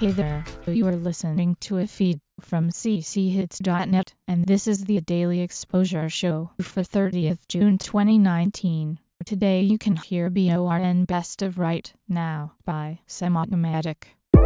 Hey there, you are listening to a feed from cchits.net, and this is the Daily Exposure Show for 30th June 2019. Today you can hear BORN Best of Right Now by Semi-Automatic.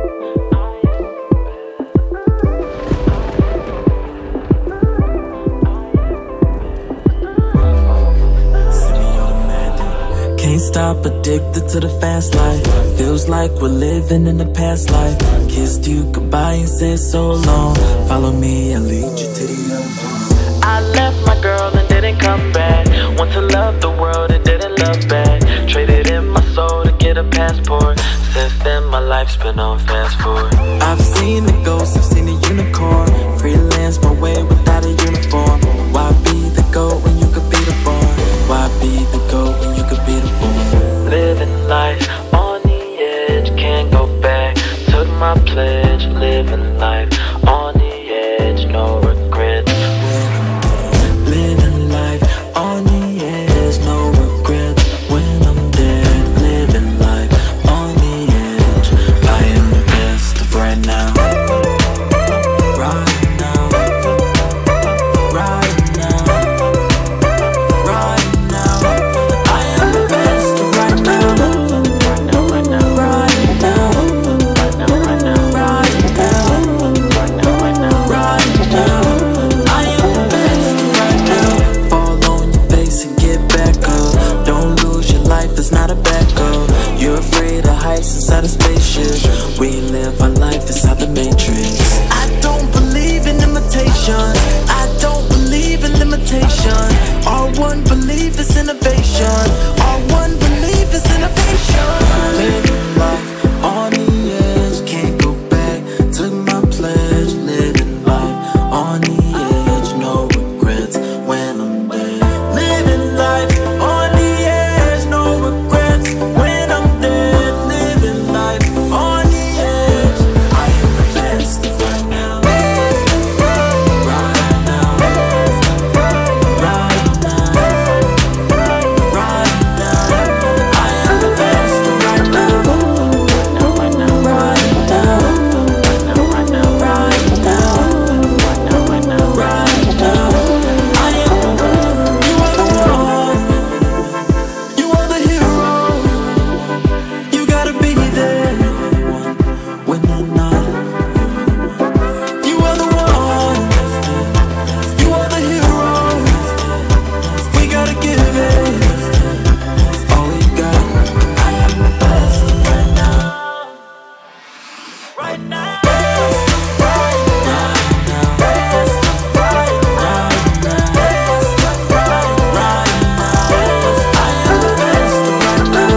Can't stop, addicted to the fast life. Feels like we're living in the past life. Kissed you goodbye and said so long. Follow me and lead you to the unknown. I left my girl and didn't come back. Want to love the world and didn't love back. Traded in my soul to get a passport. Since then my life's been on fast forward. I've seen the ghost, I've seen the unicorn. Freelance my way without a uniform. Why be the goat when you could be the born? Why be the goat when you could be the born? Living life on the edge, can't go back. Took my pledge, living life on the edge, no regrets. Living life on the edge, no regrets. When I'm dead, living life on the edge. I am the best of right now. Right now. Right now. Right now. I am the best of right now. Right now, right now. Right now. Right now, right now. Right now. Right now, right now. Right now. I am the best of right now. Fall on your face and get back up. Don't lose your life, it's not a backup. You're afraid of heights inside a spaceship. We live our life inside the matrix. I don't believe in imitation. I don't believe in limitation. All one belief is innovation. All one belief is innovation. Living life on the edge, can't go back. Took my pledge, living life on the edge, no regrets when I'm dead. Living life on the edge, no regrets when I'm dead. Living life on the edge. I am the best of right now. Right now. Right now. Right now. I am the best of right now. Right now. Right now. Right now. Right now. Right now. Right now. I am the one. You are the hero. You gotta be there when you're not. You are the one. You are the hero. We gotta give it all we got. I am the best right now. Right now. Right now. Best right now. Right now. I am the best right now.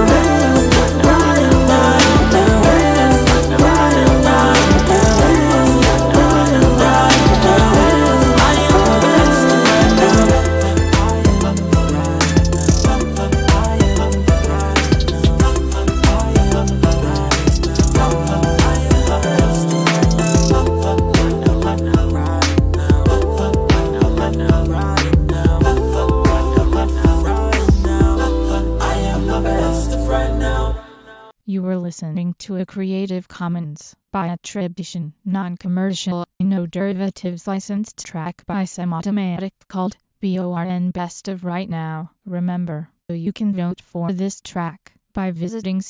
You were listening to a Creative Commons by attribution, non-commercial, no derivatives licensed track by Semi-Automatic called BORN Best of Right Now. Remember, you can vote for this track by visiting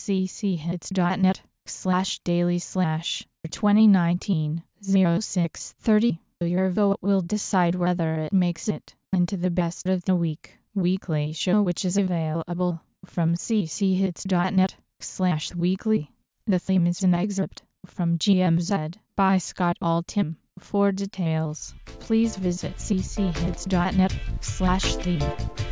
cchits.net/daily/2019-0630. Your vote will decide whether it makes it into the Best of the Week weekly show, which is available from cchits.net/weekly. The theme is an excerpt from GMZ by Scott Altham. For details, please visit cchits.net/theme.